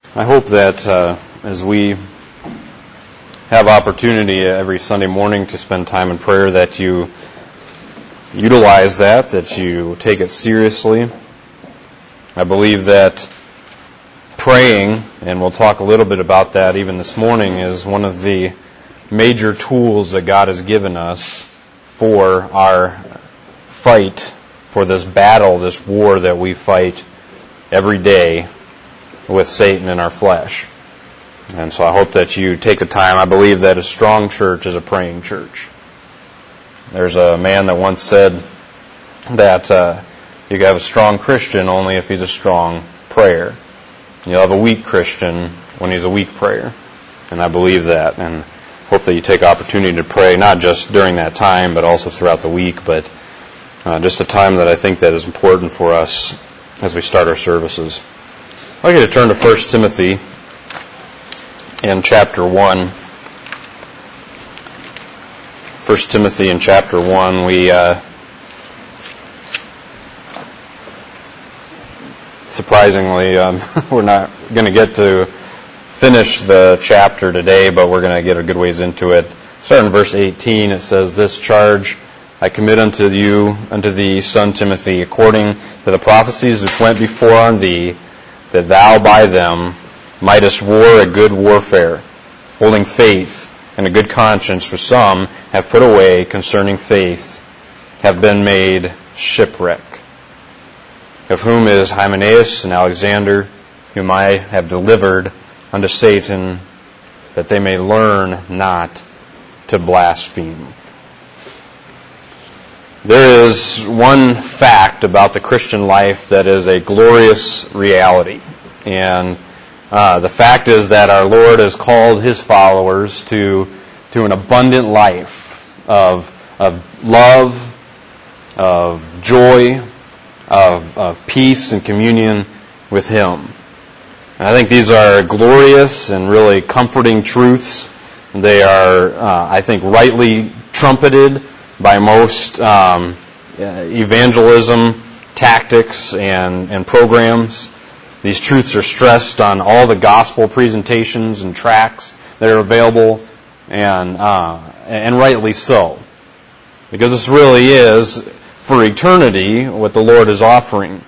I hope that as we have opportunity every Sunday morning to spend time in prayer, that you utilize that you take it seriously. I believe that praying, and we'll talk a little bit about that even this morning, is one of the major tools that God has given us for our fight, for this battle, this war that we fight every day with Satan in our flesh. And so I hope that you take the time. I believe that a strong church is a praying church. There's a man that once said that you can have a strong Christian only if he's a strong prayer. You'll have a weak Christian when he's a weak prayer. And I believe that, and hope that you take opportunity to pray, not just during that time, but also throughout the week, but just a time that I think that is important for us as we start our services. I'd like you to turn to 1 Timothy in chapter 1. 1 Timothy in chapter 1, surprisingly, we're not going to get to finish the chapter today, but we're going to get a good ways into it. Starting in verse 18, it says, "This charge I commit unto you, unto thee, son Timothy, according to the prophecies which went before on thee, that thou by them mightest war a good warfare, holding faith and a good conscience, for some have put away concerning faith, have been made shipwreck. Of whom is Hymenaeus and Alexander, whom I have delivered unto Satan, that they may learn not to blaspheme." There is one fact about the Christian life that is a glorious reality. And the fact is that our Lord has called His followers to an abundant life of love, of joy, of peace and communion with Him. And I think these are glorious and really comforting truths. They are, I think, rightly trumpeted by most evangelism tactics and programs. These truths are stressed on all the gospel presentations and tracts that are available, and rightly so. Because this really is, for eternity, what the Lord is offering,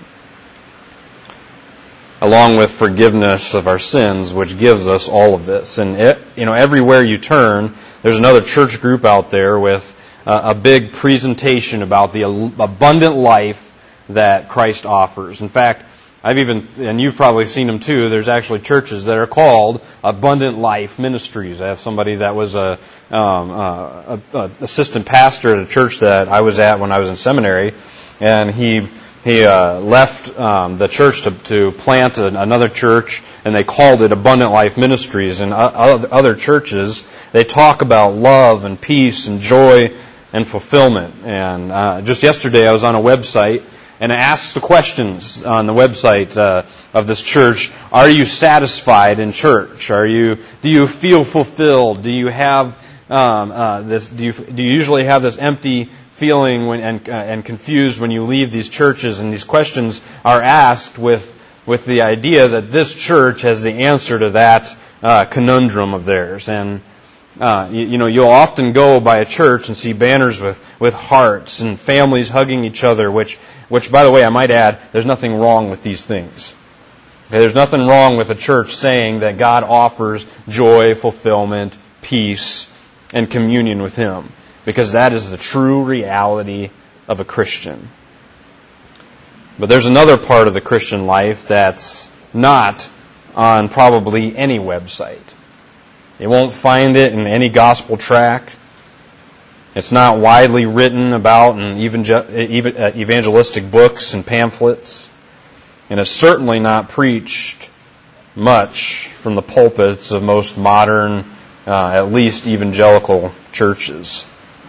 along with forgiveness of our sins, which gives us all of this. And everywhere you turn, there's another church group out there with a big presentation about the abundant life that Christ offers. In fact, and you've probably seen them too, there's actually churches that are called Abundant Life Ministries. I have somebody that was a assistant pastor at a church that I was at when I was in seminary, and he left the church to plant another church, and they called it Abundant Life Ministries. And other churches, they talk about love and peace and joy and fulfillment. And just yesterday I was on a website, and I asked the questions on the website of this church: are you satisfied in church? Do you feel fulfilled? Do you have this? Do you usually have this empty feeling and confused when you leave these churches? And these questions are asked with the idea that this church has the answer to that conundrum of theirs. And you'll often go by a church and see banners with hearts and families hugging each other, which by the way, I might add, there's nothing wrong with these things. Okay, there's nothing wrong with a church saying that God offers joy, fulfillment, peace, and communion with Him, because that is the true reality of a Christian. But there's another part of the Christian life that's not on probably any website. You won't find it in any gospel tract. It's not widely written about in evangelistic books and pamphlets. And it's certainly not preached much from the pulpits of most modern, at least evangelical churches.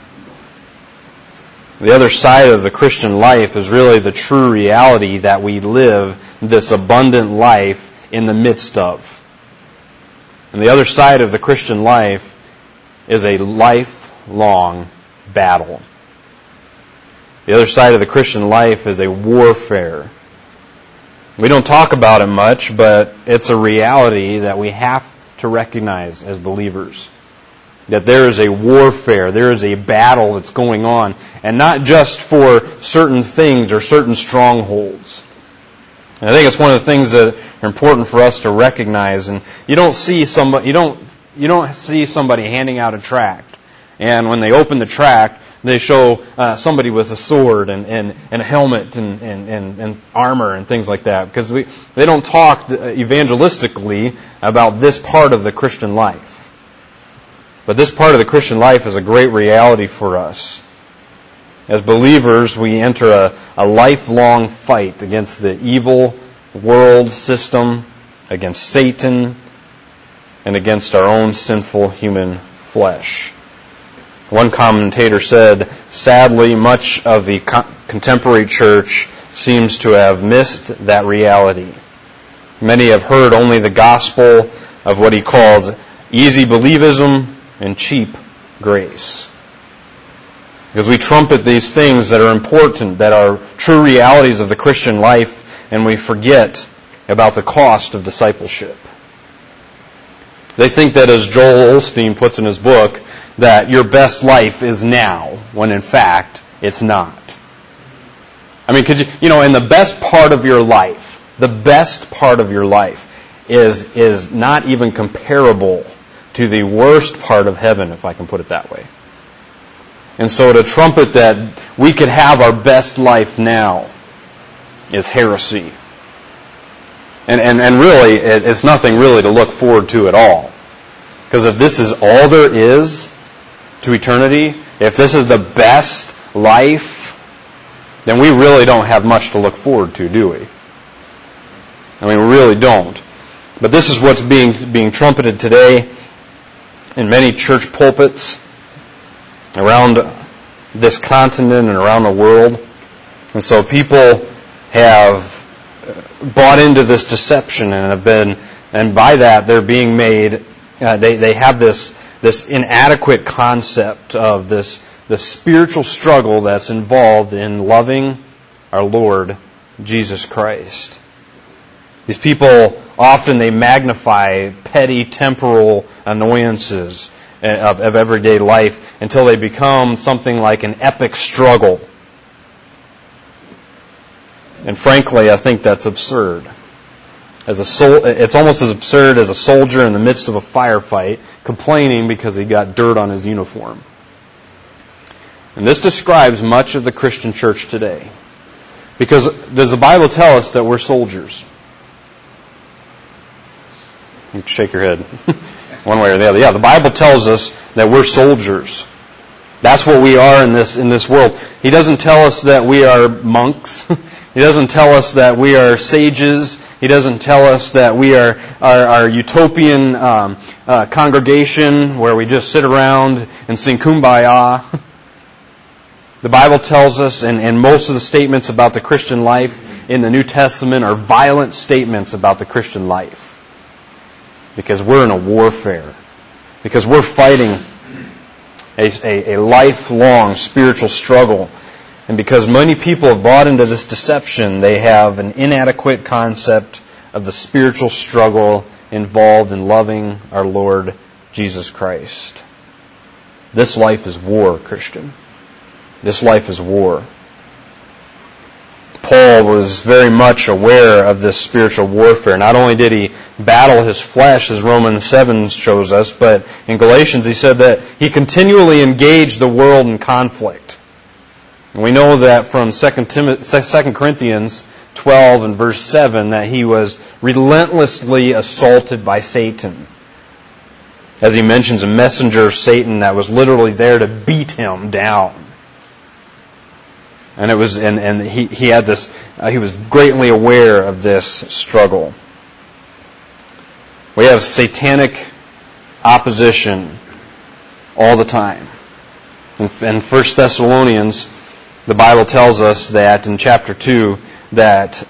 The other side of the Christian life is really the true reality that we live this abundant life in the midst of. And the other side of the Christian life is a lifelong battle. The other side of the Christian life is a warfare We don't talk about it much, but it's a reality that we have to recognize as believers. That there is a warfare, there is a battle that's going on, and not just for certain things or certain strongholds. And I think it's one of the things that are important for us to recognize. And you don't see somebody handing out a tract, and when they open the tract, they show somebody with a sword and a helmet and armor and things like that, because they don't talk evangelistically about this part of the Christian life. But this part of the Christian life is a great reality for us. As believers, we enter a lifelong fight against the evil world system, against Satan, and against our own sinful human flesh. One commentator said, sadly, much of the contemporary church seems to have missed that reality. Many have heard only the gospel of what he calls easy believism and cheap grace. Because we trumpet these things that are important, that are true realities of the Christian life, and we forget about the cost of discipleship. They think that, as Joel Osteen puts in his book, that your best life is now, when in fact it's not. I mean, and the best part of your life is not even comparable to the worst part of heaven, if I can put it that way. And so to trumpet that we could have our best life now is heresy. And really, it's nothing really to look forward to at all. Because if this is all there is to eternity, if this is the best life, then we really don't have much to look forward to, do we? I mean, we really don't. But this is what's being trumpeted today in many church pulpits around this continent and around the world. And so people have bought into this deception and by that they're being made, they have this inadequate concept of the spiritual struggle that's involved in loving our Lord Jesus Christ. These people often they magnify petty temporal annoyances of everyday life until they become something like an epic struggle. And frankly, I think that's absurd. It's almost as absurd as a soldier in the midst of a firefight complaining because he got dirt on his uniform. And this describes much of the Christian church today. Because does the Bible tell us that we're soldiers? You can shake your head one way or the other. Yeah, the Bible tells us that we're soldiers. That's what we are in this world. He doesn't tell us that we are monks. He doesn't tell us that we are sages. He doesn't tell us that we are our utopian congregation where we just sit around and sing Kumbaya. The Bible tells us, and most of the statements about the Christian life in the New Testament are violent statements about the Christian life. Because we're in a warfare. Because we're fighting a lifelong spiritual struggle. And because many people have bought into this deception, they have an inadequate concept of the spiritual struggle involved in loving our Lord Jesus Christ. This life is war, Christian. This life is war. Paul was very much aware of this spiritual warfare. Not only did he battle his flesh, as Romans 7 shows us, but in Galatians he said that he continually engaged the world in conflict. And we know that from 2 Corinthians 12 and verse 7 that he was relentlessly assaulted by Satan. As he mentions, a messenger of Satan that was literally there to beat him down. And it was, and he had this. He was greatly aware of this struggle. We have satanic opposition all the time. In 1 Thessalonians, the Bible tells us that in chapter 2 that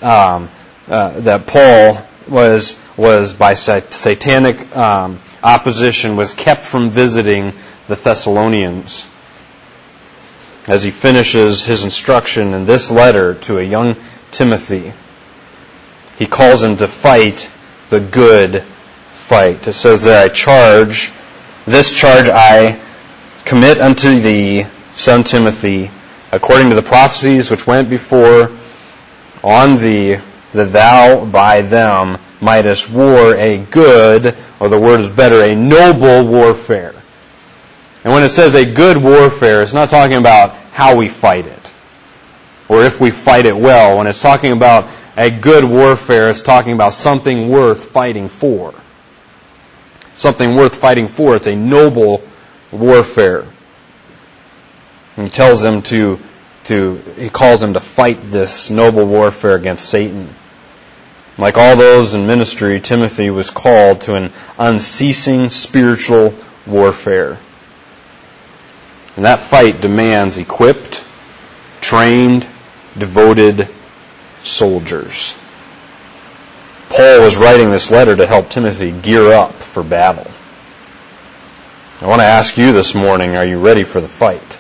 Paul was by satanic opposition was kept from visiting the Thessalonians. As he finishes his instruction in this letter to a young Timothy. He calls him to fight the good fight. It says that this charge I commit unto thee, son Timothy, according to the prophecies which went before on thee, that thou by them mightest war a good, or the word is better, a noble warfare. And when it says a good warfare, it's not talking about how we fight it, or if we fight it well. When it's talking about a good warfare, it's talking about something worth fighting for. Something worth fighting for. It's a noble warfare. And he tells them he calls them to fight this noble warfare against Satan. Like all those in ministry, Timothy was called to an unceasing spiritual warfare. And that fight demands equipped, trained, devoted soldiers. Paul was writing this letter to help Timothy gear up for battle. I want to ask you this morning, are you ready for the fight?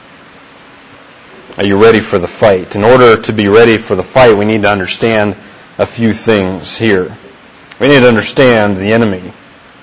Are you ready for the fight? In order to be ready for the fight, we need to understand a few things here. We need to understand the enemy.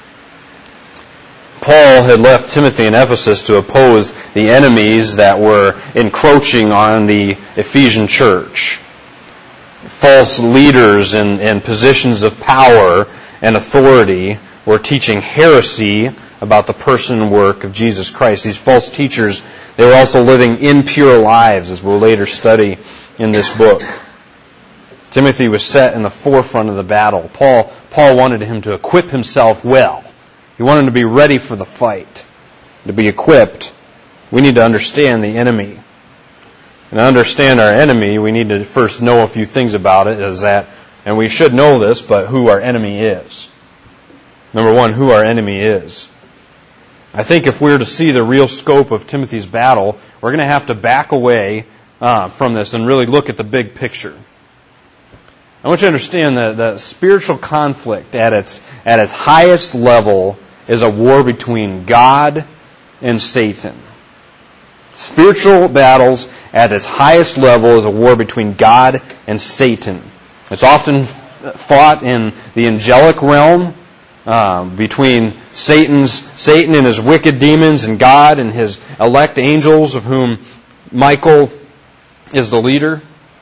Paul had left Timothy in Ephesus to oppose the enemies that were encroaching on the Ephesian church. False leaders in positions of power and authority were teaching heresy about the person and work of Jesus Christ. These false teachers, they were also living impure lives, as we'll later study in this book. Timothy was set in the forefront of the battle. Paul wanted him to equip himself well. He wanted him to be ready for the fight. To be equipped, we need to understand the enemy. And to understand our enemy, we need to first know a few things about it, and we should know this, but who our enemy is. Number one, who our enemy is. I think if we're to see the real scope of Timothy's battle, we're going to have to back away from this and really look at the big picture. I want you to understand that the spiritual conflict at its highest level is a war between God and Satan. Spiritual battles at its highest level is a war between God and Satan. It's often fought in the angelic realm, between Satan and his wicked demons and God and his elect angels, of whom Michael is the leader.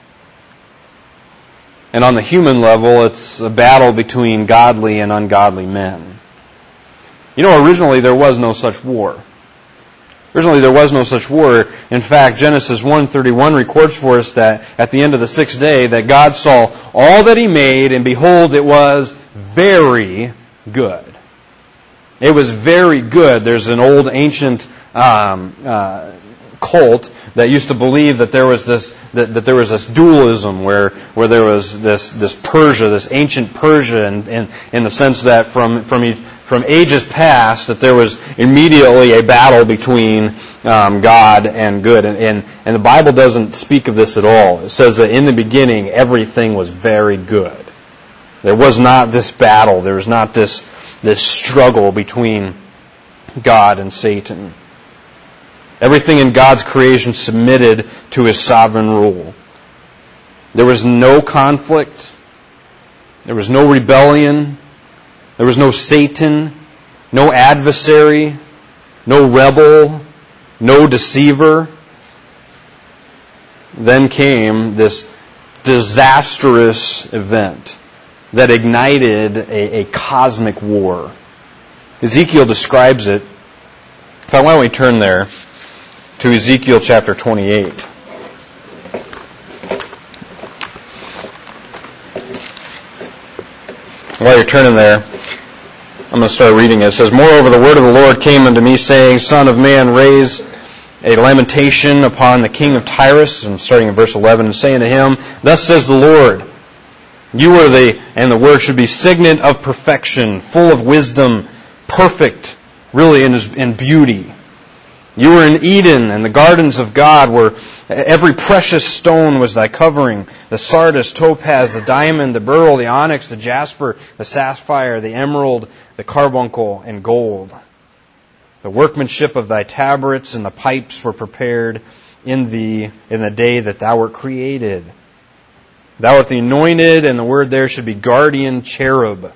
And on the human level, it's a battle between godly and ungodly men. You know, originally there was no such war. Originally there was no such war. In fact, Genesis 1:31 records for us that at the end of the sixth day that God saw all that He made, and behold, it was very good. It was very good. There's an old ancient cult that used to believe that there was this dualism where there was this Persia, this ancient Persia, in the sense that from ages past that there was immediately a battle between God and good, and the Bible doesn't speak of this at all. It says that in the beginning everything was very good. There was not this battle. There was not this struggle between God and Satan. Everything in God's creation submitted to His sovereign rule. There was no conflict. There was no rebellion. There was no Satan, no adversary, no rebel, no deceiver. Then came this disastrous event that ignited a cosmic war. Ezekiel describes it. Why don't we turn there to Ezekiel chapter 28. While you're turning there, I'm going to start reading it. It says, Moreover, the word of the Lord came unto me, saying, Son of man, raise a lamentation upon the king of Tyrus, and starting in verse 11, and saying to him, Thus says the Lord, you are and the word should be signet of perfection, full of wisdom, perfect, really in beauty. You were in Eden, and the gardens of God were, every precious stone was thy covering, the sardius, topaz, the diamond, the beryl, the onyx, the jasper, the sapphire, the emerald, the carbuncle, and gold. The workmanship of thy tabrets and the pipes were prepared in the day that thou wert created. Thou art the anointed, and the word there should be guardian cherub.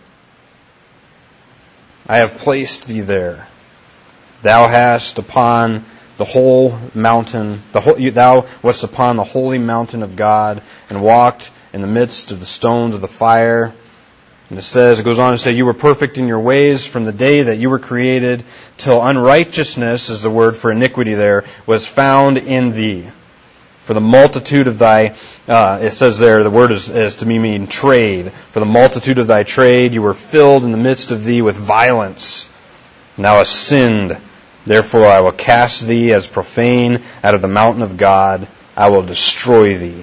I have placed thee there. Thou hast upon the whole mountain, thou wast upon the holy mountain of God, and walked in the midst of the stones of the fire. And it goes on to say, you were perfect in your ways from the day that you were created, till unrighteousness, is the word for iniquity there, was found in thee. For the multitude of thy, it says there, the word is to me mean trade. For the multitude of thy trade, you were filled in the midst of thee with violence. And thou hast sinned. Therefore I will cast thee as profane out of the mountain of God. I will destroy thee.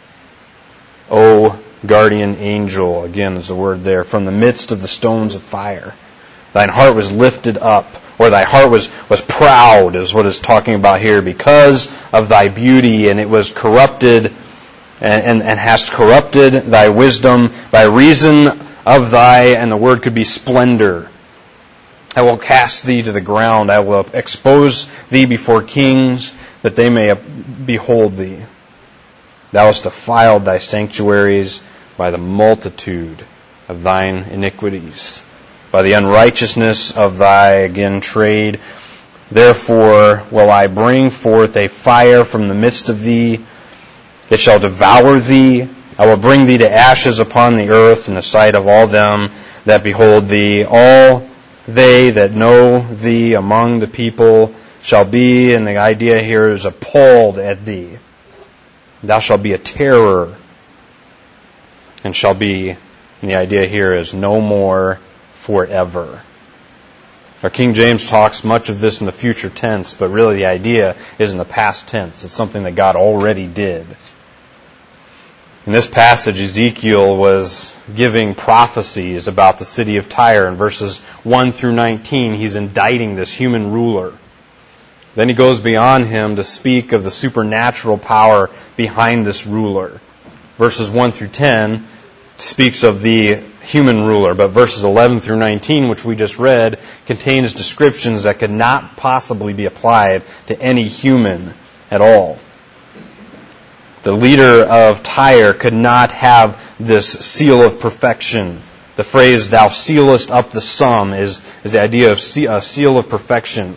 O guardian angel, again is the word there, from the midst of the stones of fire. Thine heart was lifted up, or thy heart was proud, is what it's talking about here, because of thy beauty, and it was corrupted, and hast corrupted thy wisdom by reason of thy, and the word could be splendor. I will cast thee to the ground. I will expose thee before kings, that they may behold thee. Thou hast defiled thy sanctuaries by the multitude of thine iniquities, by the unrighteousness of thy, again, trade. Therefore will I bring forth a fire from the midst of thee. It shall devour thee. I will bring thee to ashes upon the earth in the sight of all them that behold thee. All they that know thee among the people shall be, and the idea here is appalled at thee. Thou shalt be a terror, and shall be, and the idea here is no more forever. Our King James talks much of this in the future tense, but really the idea is in the past tense. It's something that God already did. In this passage, Ezekiel was giving prophecies about the city of Tyre. In verses 1 through 19, he's indicting this human ruler. Then he goes beyond him to speak of the supernatural power behind this ruler. Verses 1 through 10 speaks of the human ruler, but verses 11 through 19, which we just read, contains descriptions that could not possibly be applied to any human at all. The leader of Tyre could not have this seal of perfection. The phrase, thou sealest up the sum, is the idea of a seal of perfection.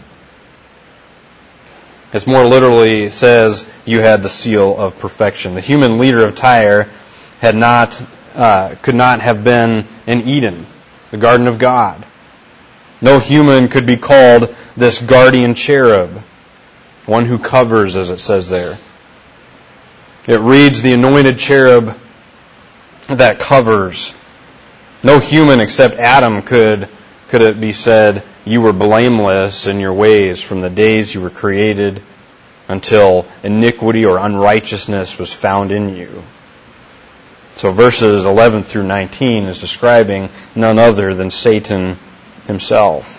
It more literally says, you had the seal of perfection. The human leader of Tyre could not have been in Eden, the garden of God. No human could be called this guardian cherub, one who covers, as it says there. It reads, the anointed cherub that covers. No human except Adam could it be said, you were blameless in your ways from the days you were created until iniquity or unrighteousness was found in you. So verses 11 through 19 is describing none other than Satan himself.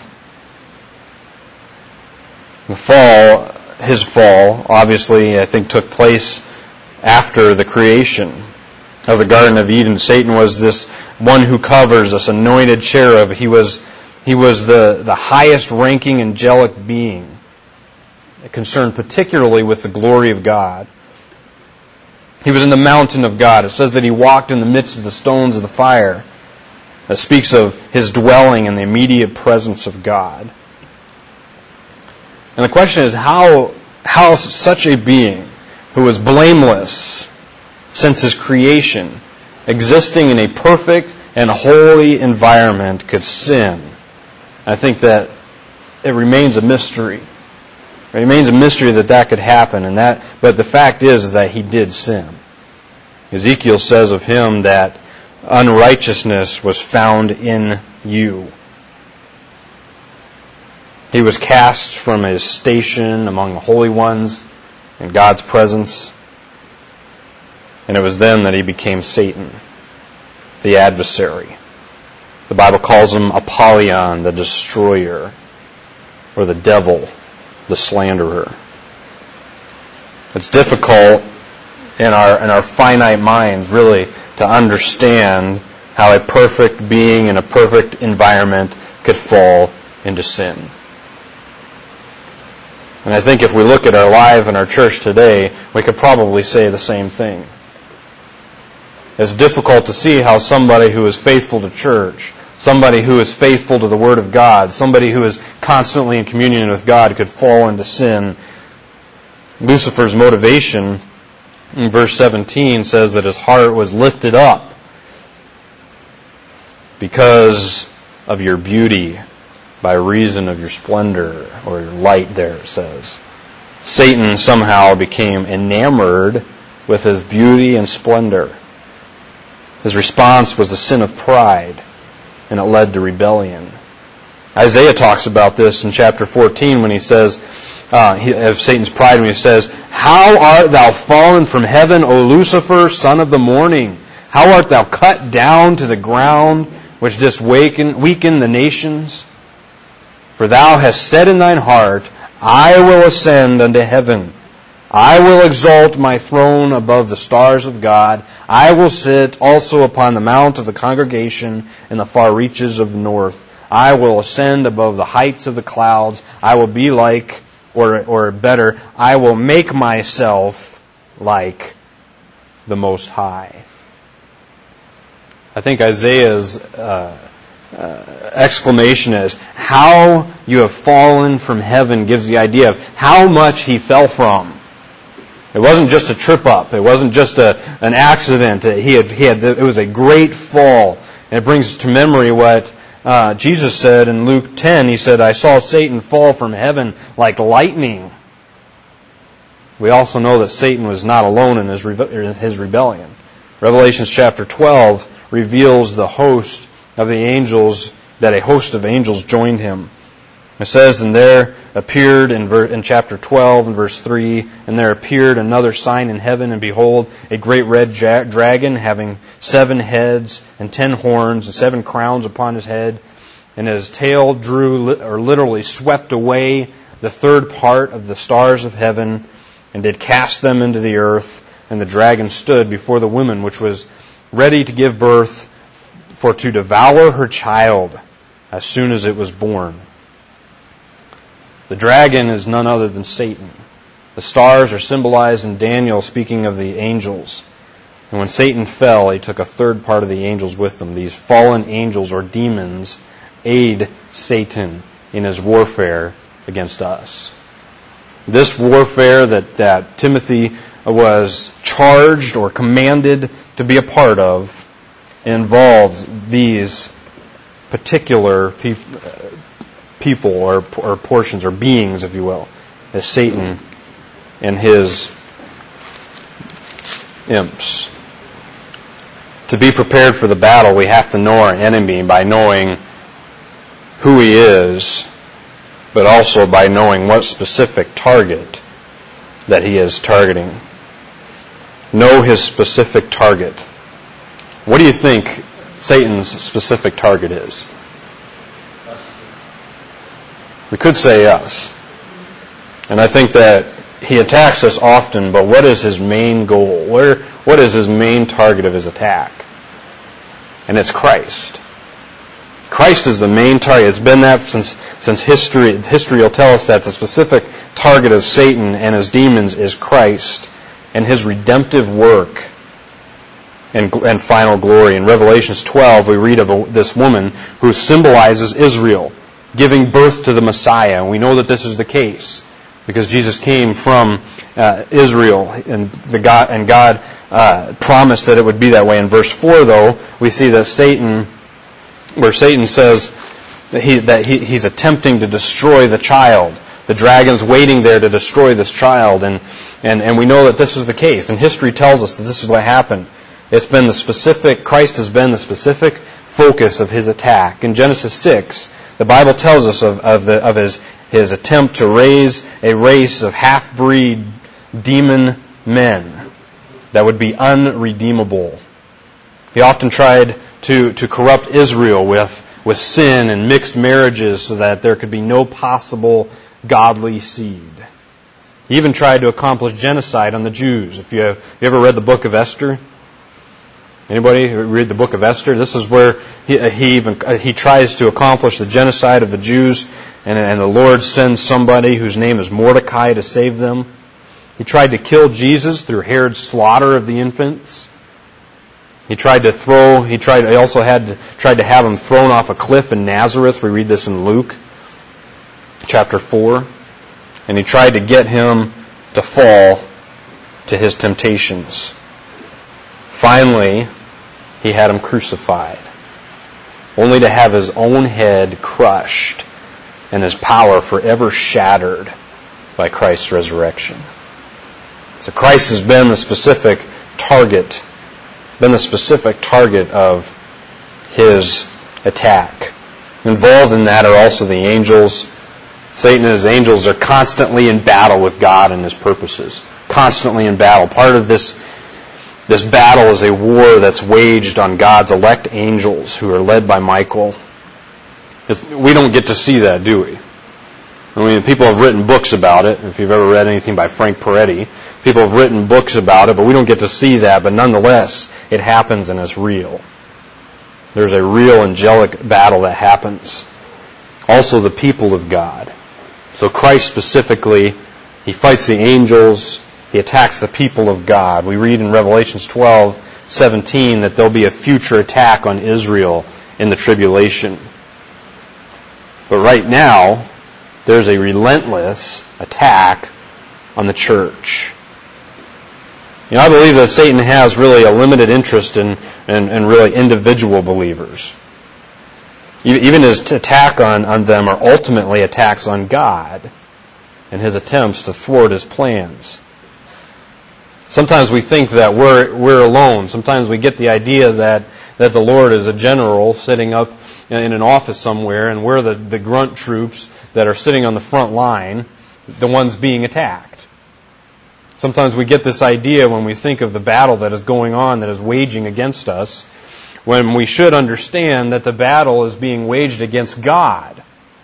His fall, obviously, I think took place after the creation of the Garden of Eden. Satan was this one who covers, this anointed cherub. He was the highest ranking angelic being, concerned particularly with the glory of God. He was in the mountain of God. It says that he walked in the midst of the stones of the fire. That speaks of his dwelling in the immediate presence of God. And the question is, how such a being who was blameless since his creation, existing in a perfect and holy environment, could sin? I think that it remains a mystery. It remains a mystery that could happen, but the fact is that he did sin. Ezekiel says of him that unrighteousness was found in you. He was cast from his station among the holy ones in God's presence, and it was then that he became Satan, the adversary. The Bible calls him Apollyon, the destroyer, or the devil, the slanderer. It's difficult in our finite minds, really, to understand how a perfect being in a perfect environment could fall into sin. And I think if we look at our life and our church today, we could probably say the same thing. It's difficult to see how somebody who is faithful to church, somebody who is faithful to the Word of God, somebody who is constantly in communion with God could fall into sin. Lucifer's motivation in verse 17 says that his heart was lifted up because of your beauty, by reason of your splendor, or your light there, it says. Satan somehow became enamored with his beauty and splendor. His response was the sin of pride, and it led to rebellion. Isaiah talks about this in chapter 14 when he says, of Satan's pride, when he says, "How art thou fallen from heaven, O Lucifer, son of the morning? How art thou cut down to the ground, which didst weaken the nations? For thou hast said in thine heart, I will ascend unto heaven. I will exalt my throne above the stars of God. I will sit also upon the mount of the congregation in the far reaches of the north. I will ascend above the heights of the clouds. I will be like, or better, I will make myself like the Most High." I think Isaiah's exclamation is, "How you have fallen from heaven," gives the idea of how much he fell from. It wasn't just a trip up. It wasn't just an accident. It was a great fall. And it brings to memory what Jesus said in Luke 10. He said, "I saw Satan fall from heaven like lightning." We also know that Satan was not alone in his rebellion. Revelation chapter 12 reveals the host of the angels, that a host of angels joined him. It says, "And there appeared," in chapter 12 and verse 3, "And there appeared another sign in heaven, and behold, a great red dragon, having 7 heads and 10 horns and 7 crowns upon his head. And his tail literally swept away the third part of the stars of heaven, and did cast them into the earth. And the dragon stood before the woman, which was ready to give birth, for to devour her child as soon as it was born." The dragon is none other than Satan. The stars are symbolized in Daniel, speaking of the angels. And when Satan fell, he took a third part of the angels with him. These fallen angels, or demons, aid Satan in his warfare against us. This warfare that Timothy was charged or commanded to be a part of involves these particular people or portions or beings, if you will, as Satan and his imps. To be prepared for the battle, we have to know our enemy by knowing who he is, but also by knowing what specific target that he is targeting. Know his specific target. What do you think Satan's specific target is? We could say us. And I think that he attacks us often, but what is his main goal? What is his main target of his attack? And it's Christ. Christ is the main target. It's been that since history. History will tell us that the specific target of Satan and his demons is Christ and his redemptive work and final glory. In Revelation 12, we read of this woman who symbolizes Israel, giving birth to the Messiah. And we know that this is the case because Jesus came from Israel, and God promised that it would be that way. In verse 4, though, we see that Satan says that he's attempting to destroy the child. The dragon's waiting there to destroy this child, and we know that this is the case. And history tells us that this is what happened. Christ has been the specific focus of his attack. In Genesis 6, the Bible tells us of his attempt to raise a race of half-breed demon men that would be unredeemable. He often tried to corrupt Israel with sin and mixed marriages so that there could be no possible godly seed. He even tried to accomplish genocide on the Jews. If you ever read the book of Esther? Anybody read the book of Esther? This is where he tries to accomplish the genocide of the Jews, and the Lord sends somebody whose name is Mordecai to save them. He tried to kill Jesus through Herod's slaughter of the infants. He tried to have him thrown off a cliff in Nazareth. We read this in Luke chapter 4. And he tried to get him to fall to his temptations. Finally, he had him crucified, only to have his own head crushed and his power forever shattered by Christ's resurrection. So Christ has been the specific target of his attack. Involved in that are also the angels. Satan and his angels are constantly in battle with God and his purposes. Constantly in battle. Part of this battle is a war that's waged on God's elect angels who are led by Michael. We don't get to see that, do we? I mean, people have written books about it. If you've ever read anything by Frank Peretti, people have written books about it, but we don't get to see that. But nonetheless, it happens and it's real. There's a real angelic battle that happens. Also the people of God. So Christ specifically, he fights the angels, he attacks the people of God. We read in Revelation 12:17 that there'll be a future attack on Israel in the tribulation. But right now, there's a relentless attack on the church. I believe that Satan has really a limited interest in really individual believers. Even his attack on them are ultimately attacks on God and his attempts to thwart his plans. Sometimes we think that we're alone. Sometimes we get the idea that the Lord is a general sitting up in an office somewhere, and we're the grunt troops that are sitting on the front line, the ones being attacked. Sometimes we get this idea when we think of the battle that is going on, that is waging against us, when we should understand that the battle is being waged against God.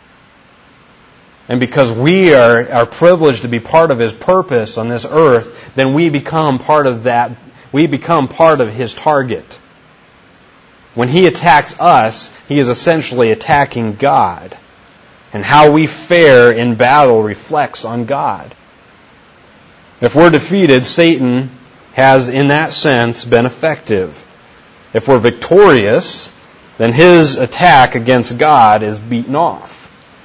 And because we are privileged to be part of His purpose on this earth, then we become part of that. We become part of His target. When He attacks us, He is essentially attacking God. And how we fare in battle reflects on God. If we're defeated, Satan has, in that sense, been effective. If we're victorious, then his attack against God is beaten off.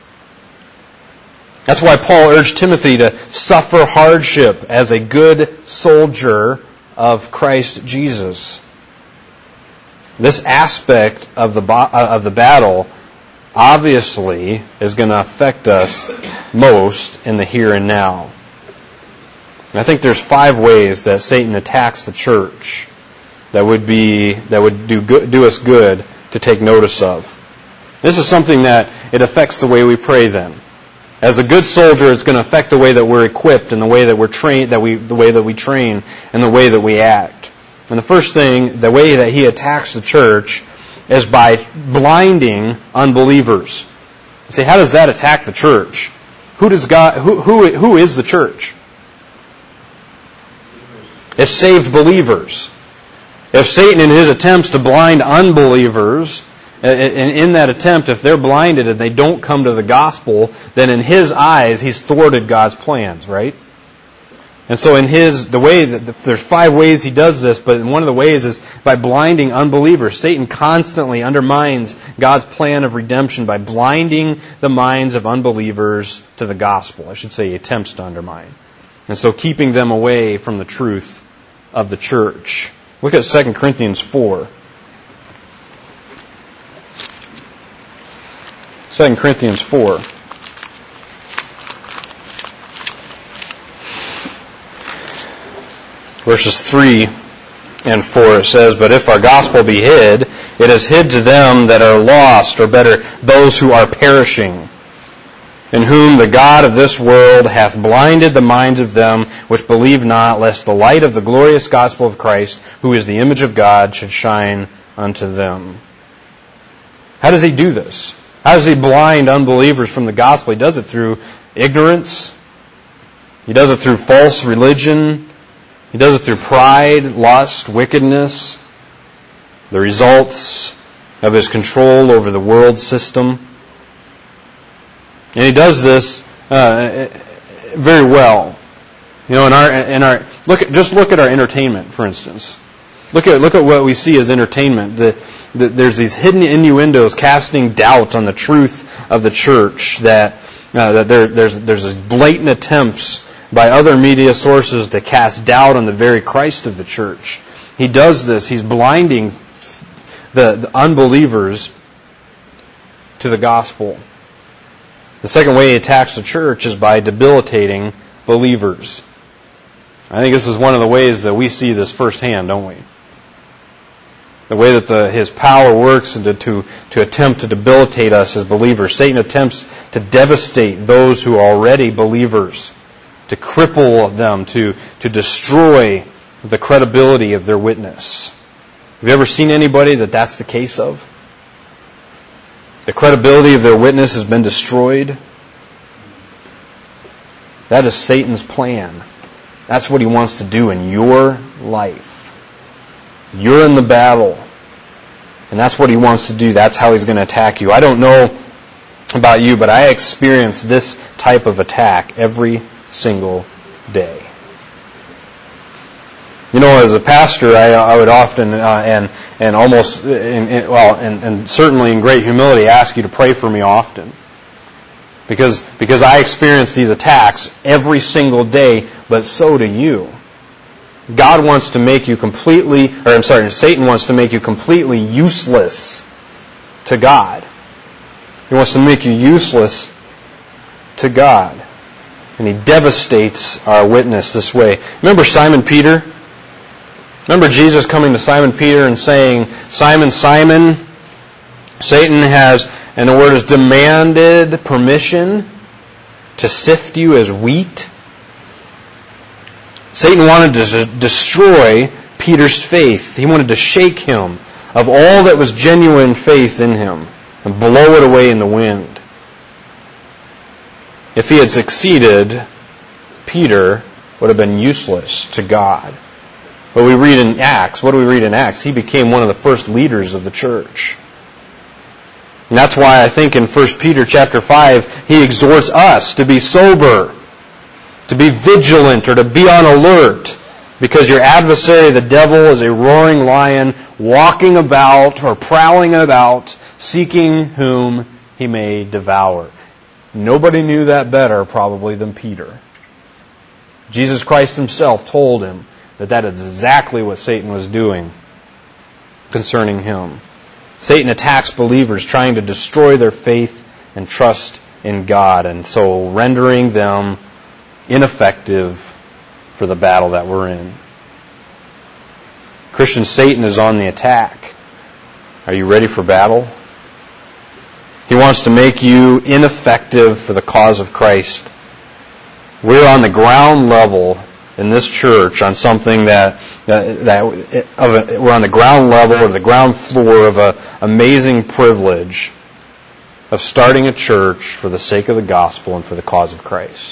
That's why Paul urged Timothy to suffer hardship as a good soldier of Christ Jesus. This aspect of the battle obviously is going to affect us most in the here and now. And I think there's 5 ways that Satan attacks the church that would do us good to take notice of. This is something that it affects the way we pray then. As a good soldier, it's going to affect the way that we're equipped and the way that we're trained, the way that we train and the way that we act. And the first thing, the way that he attacks the church is by blinding unbelievers. You say, how does that attack the church? Who is the church? It's saved believers. If Satan, in his attempts to blind unbelievers, in that attempt, if they're blinded and they don't come to the gospel, then in his eyes, he's thwarted God's plans, right? And so there's 5 ways he does this, but one of the ways is by blinding unbelievers. Satan constantly undermines God's plan of redemption by blinding the minds of unbelievers to the gospel. I should say he attempts to undermine. And so keeping them away from the truth of the church. Look at 2 Corinthians 4. 2 Corinthians 4. Verses 3 and 4, it says, "But if our gospel be hid, it is hid to them that are lost, or better, those who are perishing, in whom the God of this world hath blinded the minds of them which believe not, lest the light of the glorious gospel of Christ, who is the image of God, should shine unto them." How does he do this? How does he blind unbelievers from the gospel? He does it through ignorance. He does it through false religion. He does it through pride, lust, wickedness, the results of his control over the world system. And he does this very well. Just look at our entertainment, for instance. Look at what we see as entertainment. There's these hidden innuendos casting doubt on the truth of the church. That there's this blatant attempts by other media sources to cast doubt on the very Christ of the church. He does this. He's blinding the unbelievers to the gospel. The second way he attacks the church is by debilitating believers. I think this is one of the ways that we see this firsthand, don't we? The way that his power works and to attempt to debilitate us as believers. Satan attempts to devastate those who are already believers, to cripple them, to destroy the credibility of their witness. Have you ever seen anybody that that's the case of? The credibility of their witness has been destroyed. That is Satan's plan. That's what he wants to do in your life. You're in the battle. And that's what he wants to do. That's how he's going to attack you. I don't know about you, but I experience this type of attack every single day. You know, as a pastor, I would often and almost and certainly in great humility ask you to pray for me often, because I experience these attacks every single day, but so do you. Satan wants to make you completely useless to God. He wants to make you useless to God. And he devastates our witness this way. Remember Simon Peter? Remember Jesus coming to Simon Peter and saying, "Simon, Simon, Satan has," and the word is demanded permission to sift you as wheat. Satan wanted to destroy Peter's faith. He wanted to shake him of all that was genuine faith in him and blow it away in the wind. If he had succeeded, Peter would have been useless to God. But we read in Acts, what do we read in Acts? He became one of the first leaders of the church. And that's why I think in 1 Peter chapter 5, he exhorts us to be sober, to be vigilant, or to be on alert, because your adversary, the devil, is a roaring lion, walking about or prowling about, seeking whom he may devour. Nobody knew that better probably than Peter. Jesus Christ himself told him that is exactly what Satan was doing concerning him. Satan attacks believers, trying to destroy their faith and trust in God, and so rendering them ineffective for the battle that we're in. Christian, Satan is on the attack. Are you ready for battle? He wants to make you ineffective for the cause of Christ. We're on the ground level in this church on something we're on the ground level or the ground floor of an amazing privilege of starting a church for the sake of the gospel and for the cause of Christ.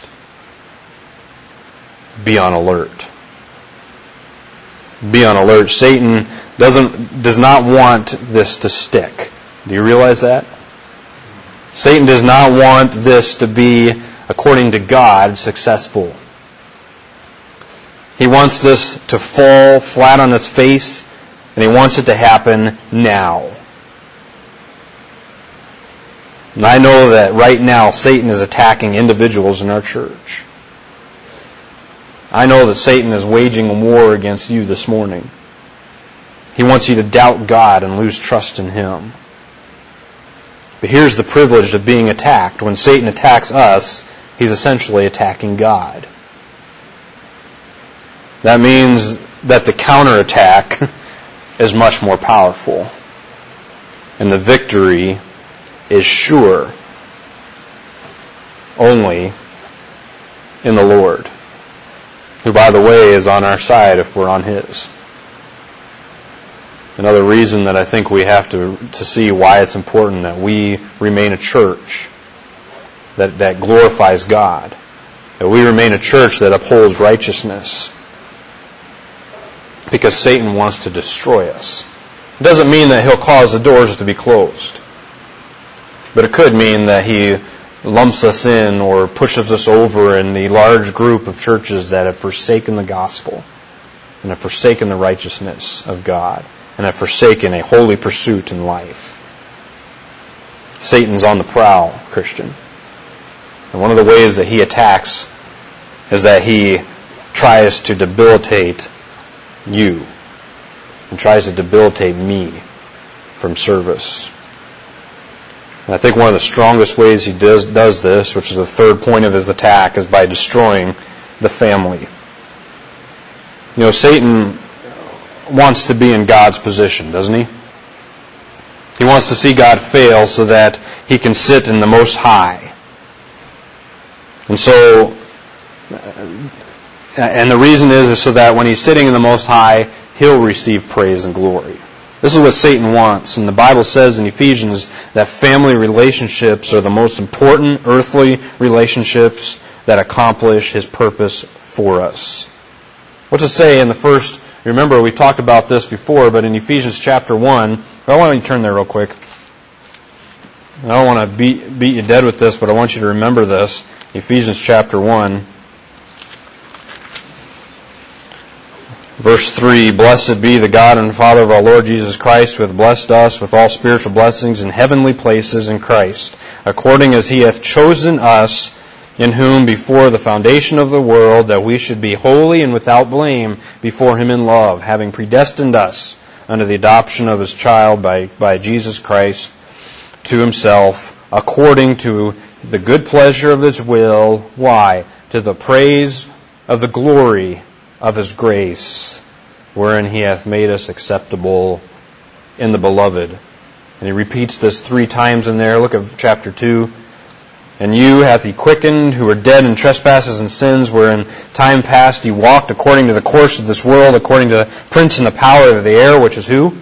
Be on alert. Be on alert. Satan does not want this to stick. Do you realize that? Satan does not want this to be, according to God, successful. He wants this to fall flat on its face, and he wants it to happen now. And I know that right now Satan is attacking individuals in our church. I know that Satan is waging a war against you this morning. He wants you to doubt God and lose trust in Him. But here's the privilege of being attacked. When Satan attacks us, he's essentially attacking God. That means that the counterattack is much more powerful. And the victory is sure only in the Lord, who, by the way, is on our side if we're on His. Another reason that I think we have to see why it's important that we remain a church that glorifies God, that we remain a church that upholds righteousness, because Satan wants to destroy us. It doesn't mean that he'll cause the doors to be closed, but it could mean that he lumps us in or pushes us over in the large group of churches that have forsaken the gospel. and have forsaken the righteousness of God, and have forsaken a holy pursuit in life. Satan's on the prowl, Christian. And one of the ways that he attacks is that he tries to debilitate you and tries to debilitate me from service. And I think one of the strongest ways he does this, which is the third point of his attack, is by destroying the family. You know, Satan wants to be in God's position, doesn't he? He wants to see God fail so that he can sit in the Most High. And so, and the reason is so that when he's sitting in the Most High, he'll receive praise and glory. This is what Satan wants. And the Bible says in Ephesians that family relationships are the most important earthly relationships that accomplish his purpose for us. What's it say in the first, remember we've talked about this before, but in Ephesians chapter 1, I want you to turn there real quick. I don't want to beat you dead with this, but I want you to remember this. Ephesians chapter 1, verse 3, Blessed be the God and Father of our Lord Jesus Christ, who hath blessed us with all spiritual blessings in heavenly places in Christ, according as he hath chosen us, in whom before the foundation of the world, that we should be holy and without blame before him in love, having predestined us unto the adoption of his child by Jesus Christ to himself, according to the good pleasure of his will. Why? To the praise of the glory of his grace, wherein he hath made us acceptable in the beloved. And he repeats this 3 times in there. Look at chapter 2. And you hath he quickened, who were dead in trespasses and sins, wherein time past ye walked according to the course of this world, according to the prince and the power of the air, which is who?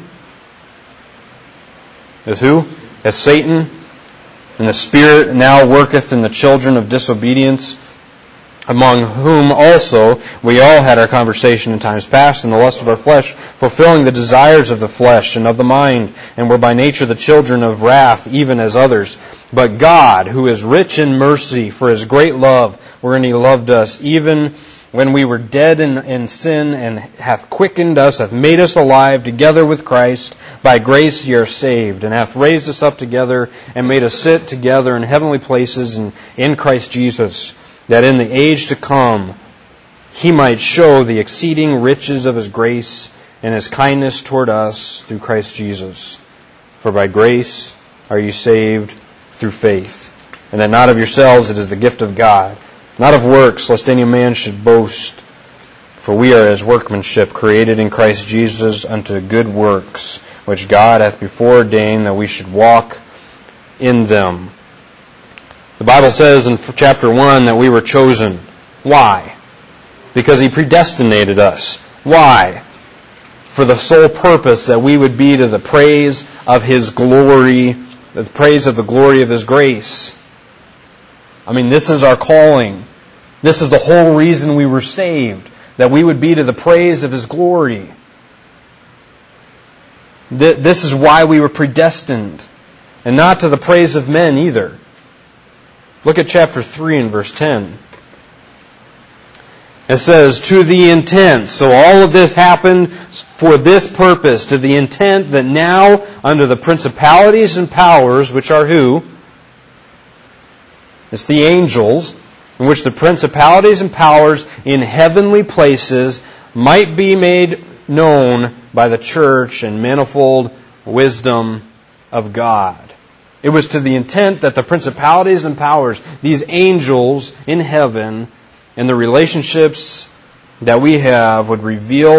Is who? Is Satan. And the Spirit now worketh in the children of disobedience, among whom also we all had our conversation in times past in the lust of our flesh, fulfilling the desires of the flesh and of the mind, and were by nature the children of wrath, even as others. But God, who is rich in mercy, for his great love, wherein he loved us, even when we were dead in sin, and hath quickened us, hath made us alive together with Christ. By grace ye are saved, and hath raised us up together, and made us sit together in heavenly places in Christ Jesus, that in the age to come he might show the exceeding riches of his grace and his kindness toward us through Christ Jesus. For by grace are you saved through faith, and that not of yourselves, it is the gift of God, not of works, lest any man should boast. For we are his workmanship, created in Christ Jesus unto good works, which God hath before ordained that we should walk in them. The Bible says in chapter 1 that we were chosen. Why? Because he predestinated us. Why? For the sole purpose that we would be to the praise of his glory, the praise of the glory of his grace. I mean, this is our calling. This is the whole reason we were saved, that we would be to the praise of his glory. This is why we were predestined, and not to the praise of men either. Look at chapter 3 and verse 10. It says, to the intent. So all of this happened for this purpose, to the intent that now, under the principalities and powers, which are who? It's the angels, in which the principalities and powers in heavenly places might be made known by the church and manifold wisdom of God. It was to the intent that the principalities and powers, these angels in heaven, and the relationships that we have would reveal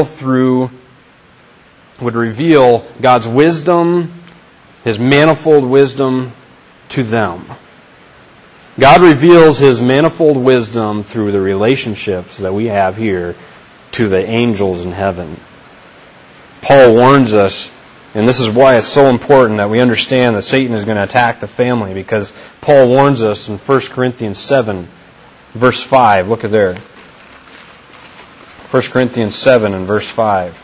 God's wisdom, his manifold wisdom to them. God reveals his manifold wisdom through the relationships that we have here to the angels in heaven. Paul warns us, and this is why it's so important that we understand that Satan is going to attack the family, because Paul warns us in 1 Corinthians 7, verse 5. Look at there. 1 Corinthians 7 and verse 5.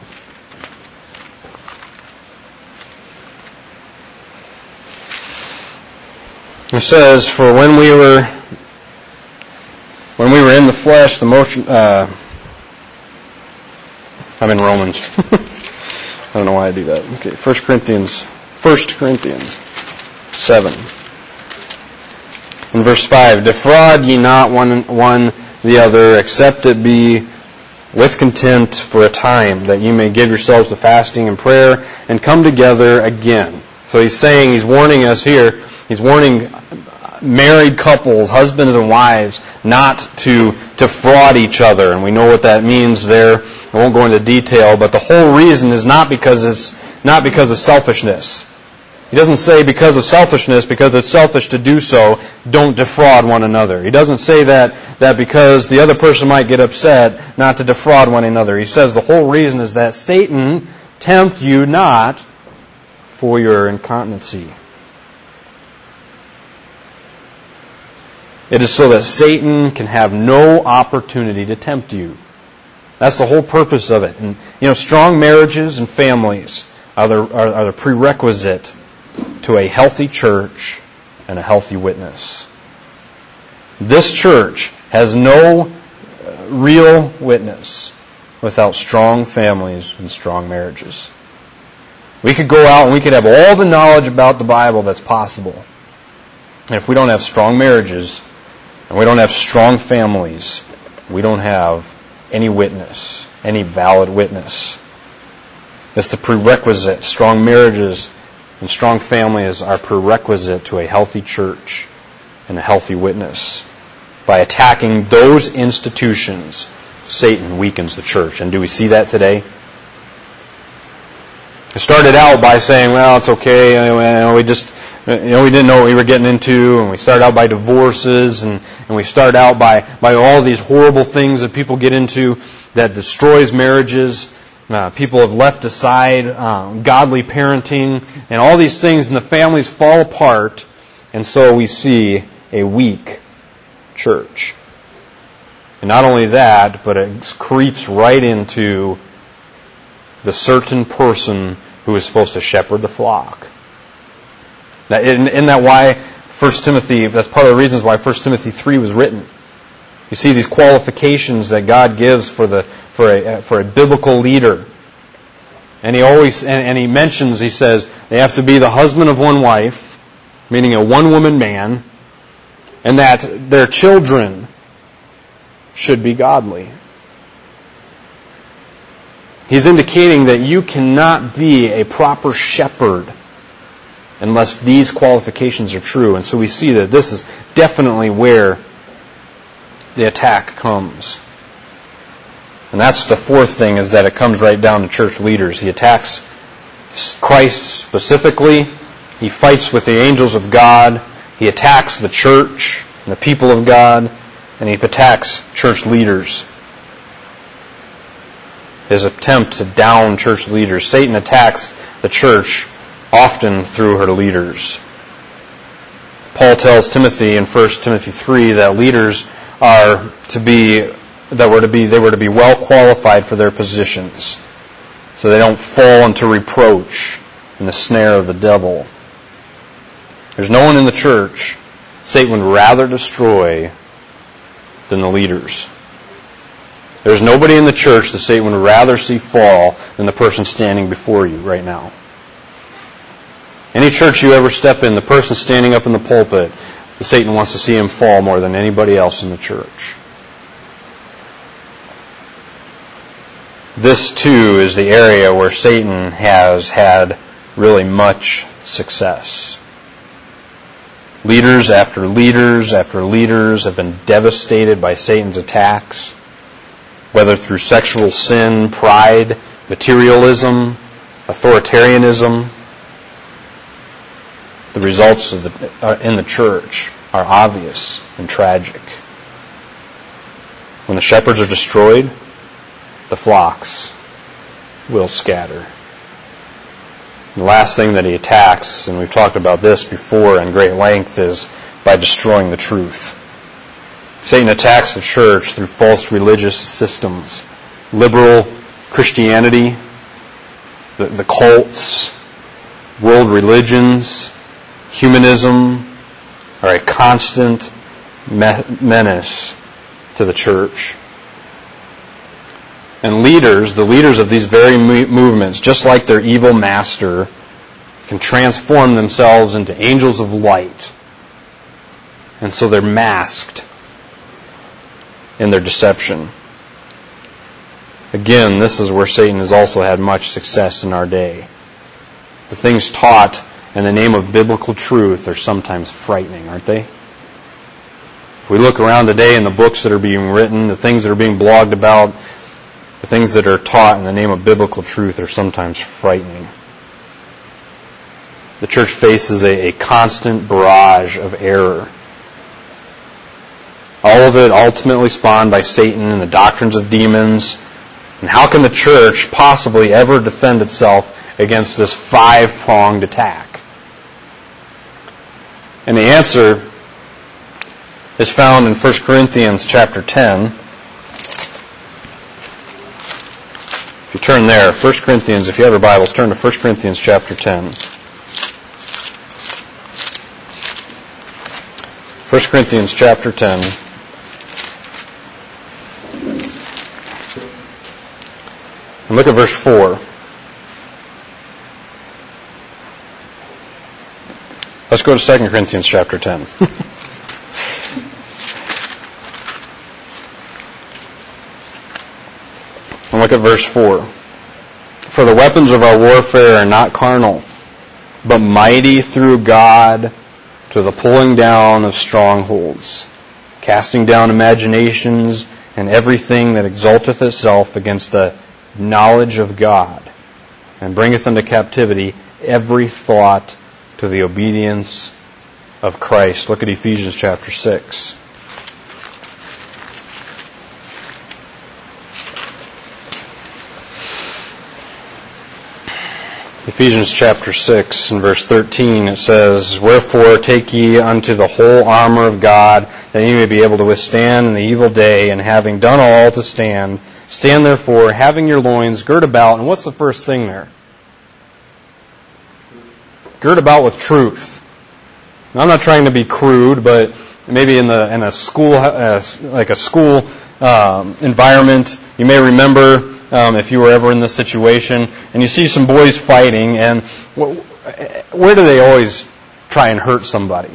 It says, for when we were in the flesh, I'm in Romans. I don't know why I do that. Okay, 1 Corinthians 7. In verse 5, defraud ye not one the other, except it be with contempt for a time, that ye may give yourselves to fasting and prayer, and come together again. So he's warning us here, he's warning married couples, husbands and wives, not to defraud each other. And we know what that means there. I won't go into detail, but the whole reason is not because of selfishness. He doesn't say because of selfishness, because it's selfish to do so, don't defraud one another. He doesn't say that because the other person might get upset, not to defraud one another. He says the whole reason is that Satan tempt you not for your incontinency. It is so that Satan can have no opportunity to tempt you. That's the whole purpose of it. And strong marriages and families are the prerequisite to a healthy church and a healthy witness. This church has no real witness without strong families and strong marriages. We could go out and we could have all the knowledge about the Bible that's possible. And if we don't have strong marriages and we don't have strong families, we don't have any witness, any valid witness. It's the prerequisite. Strong marriages and strong families are prerequisite to a healthy church and a healthy witness. By attacking those institutions, Satan weakens the church. And do we see that today? It started out by saying, well, it's okay, we didn't know what we were getting into, and we started out by divorces, and we start out by all these horrible things that people get into that destroys marriages. People have left aside godly parenting, and all these things, and the families fall apart, and so we see a weak church. And not only that, but it creeps right into the certain person who is supposed to shepherd the flock. Isn't that why 1 Timothy, that's part of the reasons why 1 Timothy 3 was written. You see these qualifications that God gives for a biblical leader. And he mentions, he says, they have to be the husband of one wife, meaning a one-woman man, and that their children should be godly. He's indicating that you cannot be a proper shepherd unless these qualifications are true. And so we see that this is definitely where the attack comes. And that's the fourth thing, is that it comes right down to church leaders. He attacks Christ specifically. He fights with the angels of God. He attacks the church and the people of God. And he attacks church leaders. His attempt to down church leaders. Satan attacks the church often through her leaders. Paul tells Timothy in 1 Timothy 3 that leaders were to be well qualified for their positions, so they don't fall into reproach and the snare of the devil. There's no one in the church Satan would rather destroy than the leaders. There's nobody in the church that Satan would rather see fall than the person standing before you right now. Any church you ever step in, the person standing up in the pulpit, Satan wants to see him fall more than anybody else in the church. This, too, is the area where Satan has had really much success. Leaders after leaders after leaders have been devastated by Satan's attacks, whether through sexual sin, pride, materialism, authoritarianism. The results in the church are obvious and tragic. When the shepherds are destroyed, the flocks will scatter. The last thing that he attacks, and we've talked about this before in great length, is by destroying the truth. Satan attacks the church through false religious systems. Liberal Christianity, the cults, world religions, humanism are a constant menace to the church. And leaders, the leaders of these very movements, just like their evil master, can transform themselves into angels of light. And so they're masked in their deception. Again, this is where Satan has also had much success in our day. The things taught in the name of biblical truth are sometimes frightening, aren't they? If we look around today in the books that are being written, the things that are being blogged about, the things that are taught in the name of biblical truth are sometimes frightening. The church faces a constant barrage of error. All of it ultimately spawned by Satan and the doctrines of demons. And how can the church possibly ever defend itself against this 5-pronged attack? And the answer is found in 1 Corinthians chapter 10. If you turn there, 1 Corinthians, if you have your Bibles, turn to 1 Corinthians chapter 10. 1 Corinthians chapter 10. And look at verse 4. Let's go to 2 Corinthians chapter 10. And look at verse 4. For the weapons of our warfare are not carnal, but mighty through God to the pulling down of strongholds, casting down imaginations and everything that exalteth itself against the knowledge of God, and bringeth into captivity every thought to the obedience of Christ. Look at Ephesians chapter 6. Ephesians chapter 6 and verse 13, it says, Wherefore take ye unto the whole armor of God, that ye may be able to withstand in the evil day, and having done all to stand, stand therefore, having your loins girt about. And what's the first thing there? Girt about with truth. Now, I'm not trying to be crude, but maybe in a school, like a school environment, you may remember if you were ever in this situation, and you see some boys fighting, and where do they always try and hurt somebody?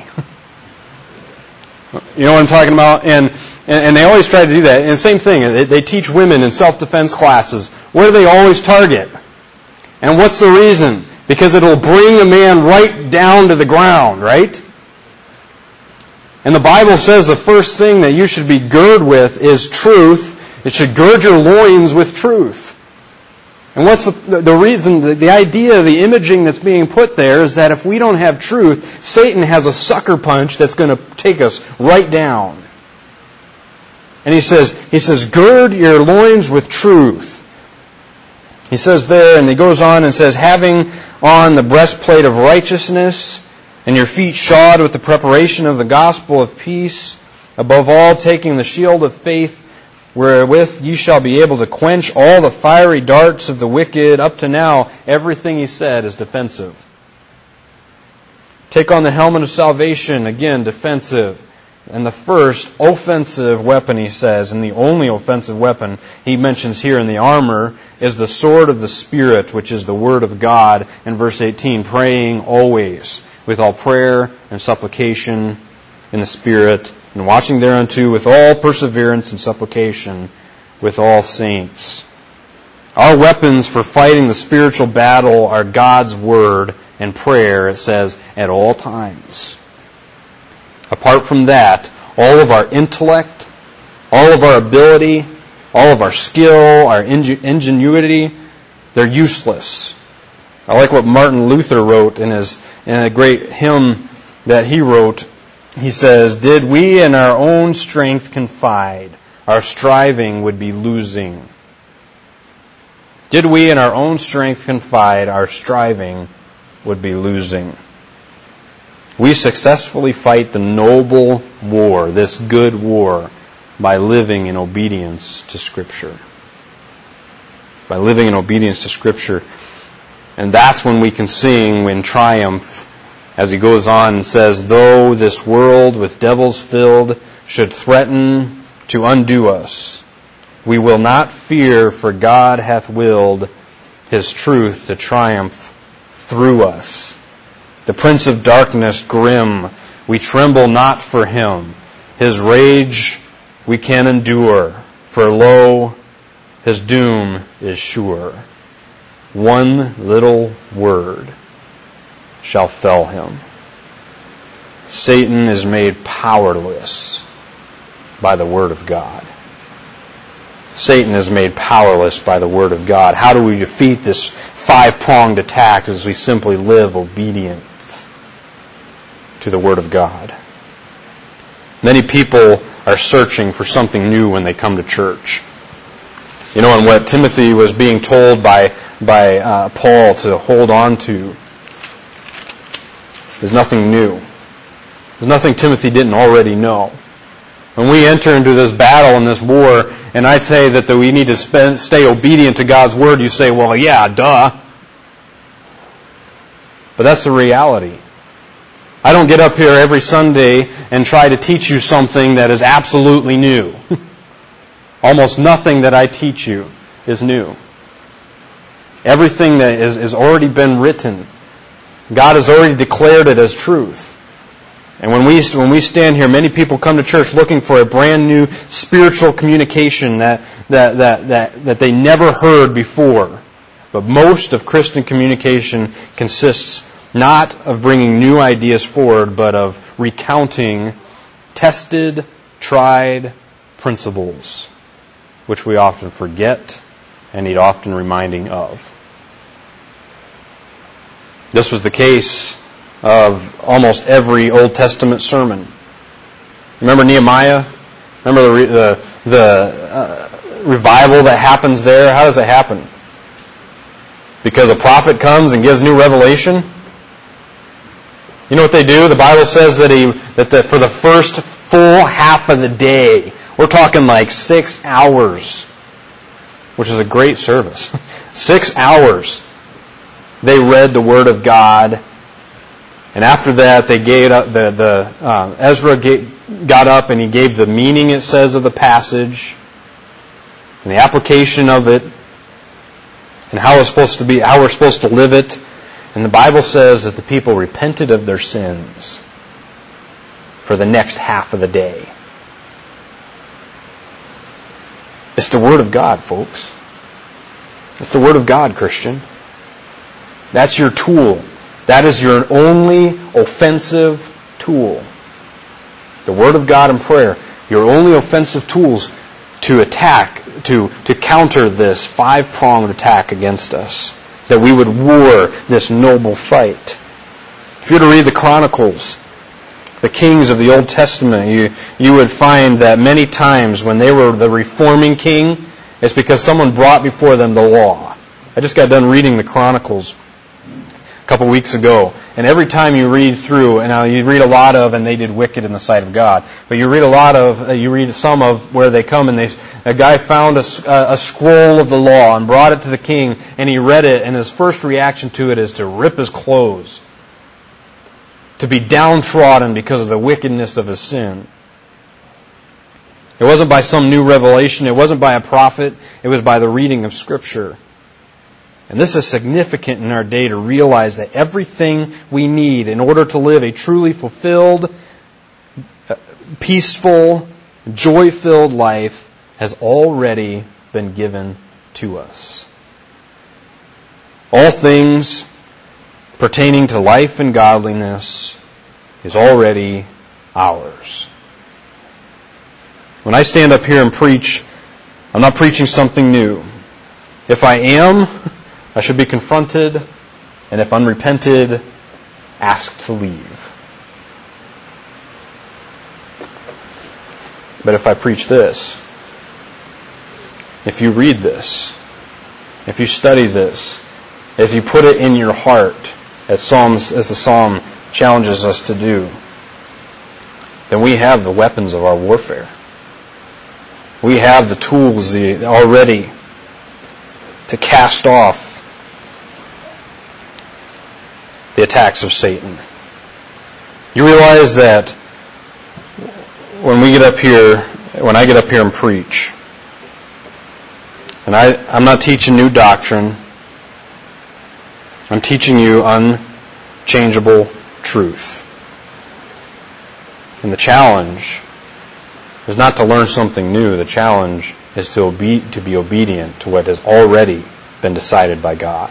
You know what I'm talking about? And they always try to do that. And the same thing, they teach women in self-defense classes. Where do they always target? And what's the reason? Because it'll bring a man right down to the ground, right? And the Bible says the first thing that you should be girded with is truth. It should gird your loins with truth. And what's the reason? The idea, the imaging that's being put there is that if we don't have truth, Satan has a sucker punch that's going to take us right down. And he says, gird your loins with truth. He says there, and he goes on and says, having on the breastplate of righteousness, and your feet shod with the preparation of the gospel of peace, above all taking the shield of faith, wherewith ye shall be able to quench all the fiery darts of the wicked. Up to now, everything he said is defensive. Take on the helmet of salvation, again, defensive. And the first offensive weapon, he says, and the only offensive weapon he mentions here in the armor, is the sword of the Spirit, which is the Word of God. In verse 18, praying always, with all prayer and supplication in the Spirit, and watching thereunto with all perseverance and supplication with all saints. Our weapons for fighting the spiritual battle are God's Word and prayer, it says, at all times. Apart from that, all of our intellect, all of our ability, all of our skill, our ingenuity, they're useless. I like what Martin Luther wrote in a great hymn that he wrote. He says, did we in our own strength confide, our striving would be losing. Did we in our own strength confide, our striving would be losing. We successfully fight the noble war, this good war, by living in obedience to Scripture. By living in obedience to Scripture. And that's when we can sing in triumph, as he goes on and says, though this world with devils filled should threaten to undo us, We will not fear, for God hath willed His truth to triumph through us. The prince of darkness grim, we tremble not for him. His rage we can endure, for lo, his doom is sure. One little word shall fell him. Satan is made powerless by the Word of God. Satan is made powerless by the Word of God. How do we defeat this five-pronged attack? As we simply live obedient to the Word of God. Many people are searching for something new when they come to church. You know, and what Timothy was being told by Paul to hold on to is nothing new. There's nothing Timothy didn't already know. When we enter into this battle and this war, and I say that we need to stay obedient to God's Word, you say, well, yeah, duh. But that's the reality. I don't get up here every Sunday and try to teach you something that is absolutely new. Almost nothing that I teach you is new. Everything that is already been written, God has already declared it as truth. And when we stand here, many people come to church looking for a brand new spiritual communication that they never heard before. But most of Christian communication consists not of bringing new ideas forward, but of recounting tested, tried principles, which we often forget and need often reminding of. This was the case of almost every Old Testament sermon. Remember Nehemiah? Remember the revival that happens there? How does it happen? Because a prophet comes and gives new revelation? You know what they do? The Bible says that for the first full half of the day, we're talking like 6 hours, which is a great service. 6 hours, they read the Word of God. And after that, they gave up. Ezra got up and he gave the meaning, it says, of the passage and the application of it, and how it's supposed to be, how we're supposed to live it. And the Bible says that the people repented of their sins for the next half of the day. It's the Word of God, folks. It's the Word of God, Christian. That's your tool. That is your only offensive tool. The Word of God and prayer. Your only offensive tools to attack, to counter this five-pronged attack against us. That we would war this noble fight. If you were to read the Chronicles, the kings of the Old Testament, you would find that many times when they were the reforming king, it's because someone brought before them the law. I just got done reading the Chronicles a couple weeks ago, and every time you read through, and now you read a lot of, and they did wicked in the sight of God, but you read some of where they come and a guy found a scroll of the law and brought it to the king, and he read it, and his first reaction to it is to rip his clothes, to be downtrodden because of the wickedness of his sin. It wasn't by some new revelation, it wasn't by a prophet, it was by the reading of Scripture. And this is significant in our day to realize that everything we need in order to live a truly fulfilled, peaceful, joy-filled life has already been given to us. All things pertaining to life and godliness is already ours. When I stand up here and preach, I'm not preaching something new. If I am, I should be confronted, and if unrepented, asked to leave. But if I preach this, if you read this, if you study this, if you put it in your heart, as the Psalm challenges us to do, then we have the weapons of our warfare. We have the tools already to cast off the attacks of Satan. You realize that when I get up here and preach, And I'm not teaching new doctrine. I'm teaching you unchangeable truth. And the challenge is not to learn something new. The challenge is to be obedient to what has already been decided by God.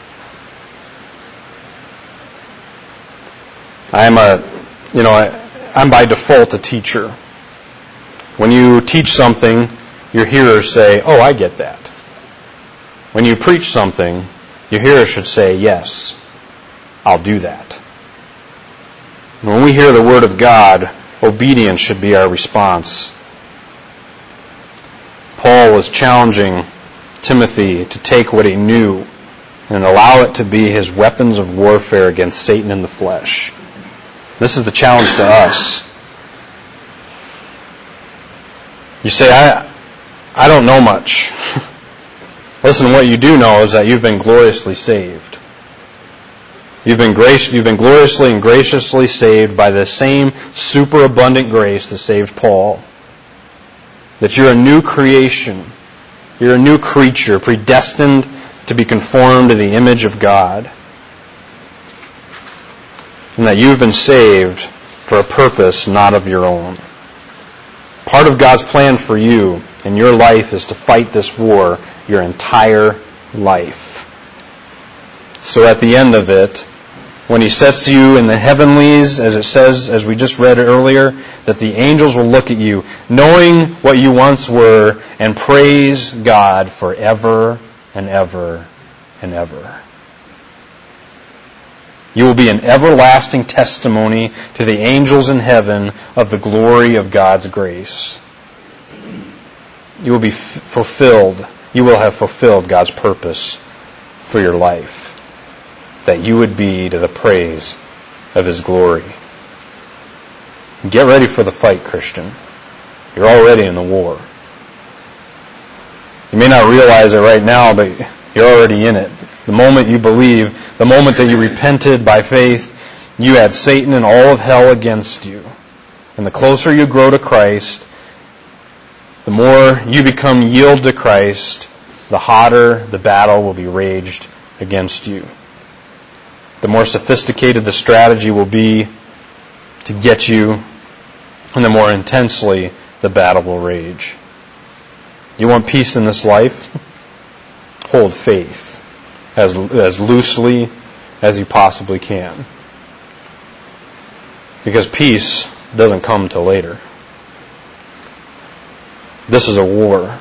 I'm by default a teacher. When you teach something, your hearers say, "Oh, I get that." When you preach something, your hearers should say, "Yes, I'll do that." When we hear the Word of God, obedience should be our response. Paul was challenging Timothy to take what he knew and allow it to be his weapons of warfare against Satan in the flesh. This is the challenge to us. You say, I don't know much. Listen, what you do know is that you've been gloriously saved. You've been gloriously and graciously saved by the same superabundant grace that saved Paul. That you're a new creation. You're a new creature, predestined to be conformed to the image of God. And that you've been saved for a purpose not of your own. Part of God's plan for you in your life is to fight this war your entire life. So at the end of it, when He sets you in the heavenlies, as it says, as we just read earlier, that the angels will look at you, knowing what you once were, and praise God forever and ever and ever. You will be an everlasting testimony to the angels in heaven of the glory of God's grace. You will be fulfilled. You will have fulfilled God's purpose for your life. That you would be to the praise of His glory. Get ready for the fight, Christian. You're already in the war. You may not realize it right now, but you're already in it. The moment you believe, the moment that you repented by faith, you had Satan and all of hell against you. And the closer you grow to Christ, the more you become yield to Christ, the hotter the battle will be waged against you. The more sophisticated the strategy will be to get you, and the more intensely the battle will rage. You want peace in this life? Hold faith as loosely as you possibly can. Because peace doesn't come till later. This is a war.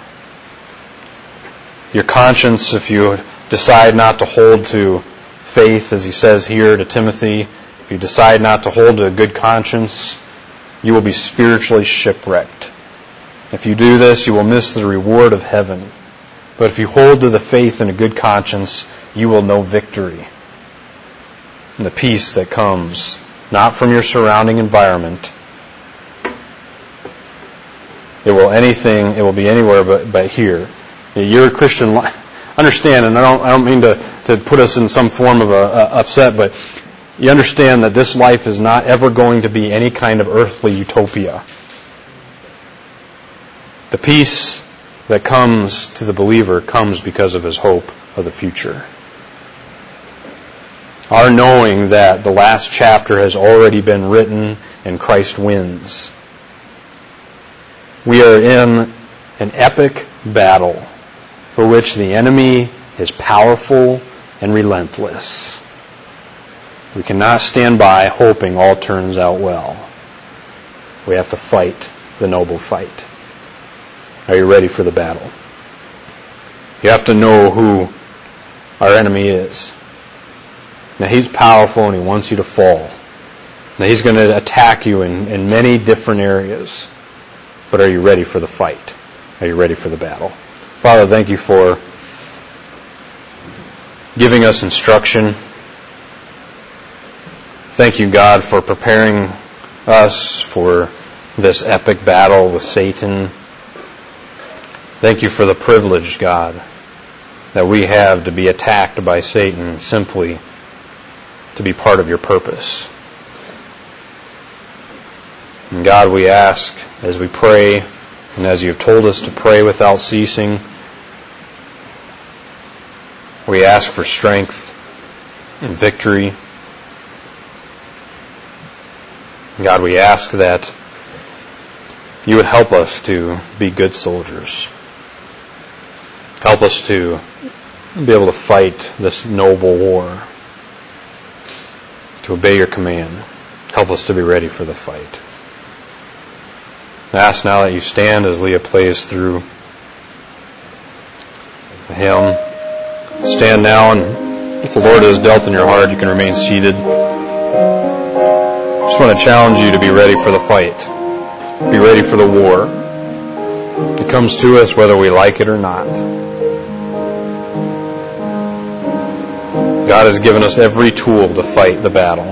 Your conscience, if you decide not to hold to faith, as he says here to Timothy, if you decide not to hold to a good conscience, you will be spiritually shipwrecked. If you do this, you will miss the reward of heaven. But if you hold to the faith and a good conscience, you will know victory. And the peace that comes not from your surrounding environment. It will be anywhere but here. You're a Christian. Understand, and I don't mean to put us in some form of a upset, but you understand that this life is not ever going to be any kind of earthly utopia. The peace that comes to the believer comes because of his hope of the future. Our knowing that the last chapter has already been written and Christ wins. We are in an epic battle for which the enemy is powerful and relentless. We cannot stand by hoping all turns out well. We have to fight the noble fight. Are you ready for the battle? You have to know who our enemy is. Now, he's powerful and he wants you to fall. Now, he's going to attack you in many different areas. But are you ready for the fight? Are you ready for the battle? Father, thank you for giving us instruction. Thank you, God, for preparing us for this epic battle with Satan. Thank you for the privilege, God, that we have to be attacked by Satan simply to be part of your purpose. And God, we ask as we pray, and as you have told us to pray without ceasing, We ask for strength and victory. God, we ask that you would help us to be good soldiers. Help us to be able to fight this noble war, to obey your command. Help us to be ready for the fight. I ask now that you stand as Leah plays through the hymn. Stand now, and if the Lord has dealt in your heart, you can remain seated. I just want to challenge you to be ready for the fight. Be ready for the war. It comes to us whether we like it or not. God has given us every tool to fight the battle.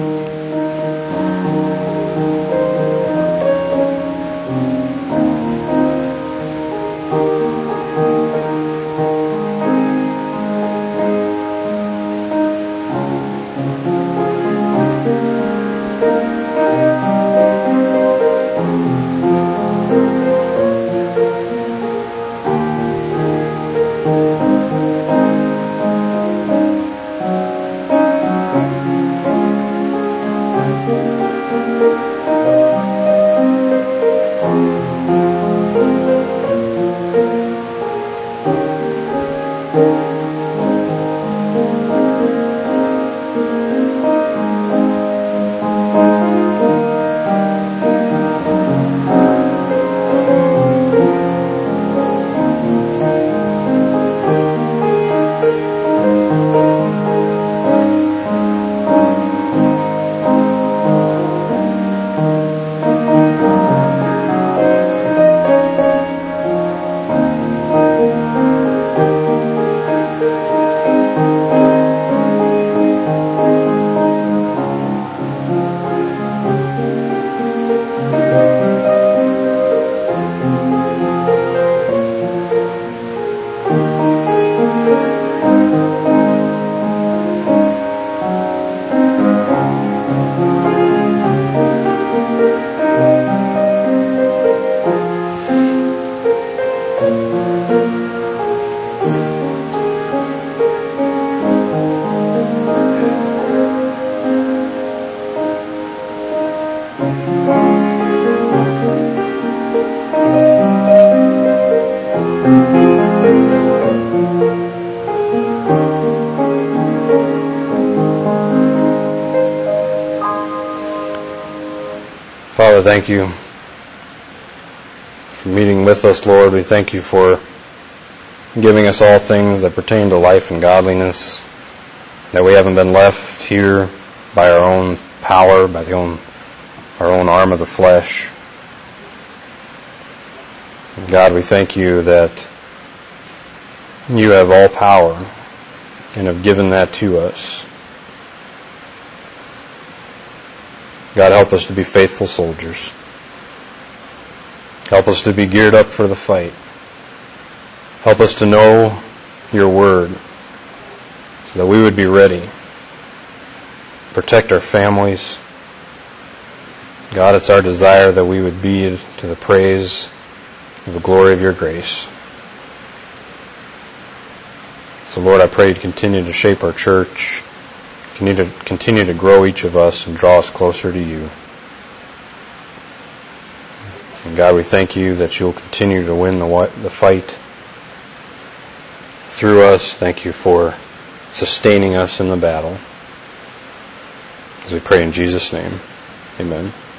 Father, thank you for meeting with us, Lord. We thank you for giving us all things that pertain to life and godliness, that we haven't been left here by our own power, by our own arm of the flesh. God, we thank you that you have all power and have given that to us. God, help us to be faithful soldiers. Help us to be geared up for the fight. Help us to know your word so that we would be ready. Protect our families. God, it's our desire that we would be to the praise of the glory of your grace. So, Lord, I pray you'd continue to shape our church. Continue to grow each of us and draw us closer to you. And God, we thank you that you'll continue to win the fight through us. Thank you for sustaining us in the battle. As we pray in Jesus' name, amen.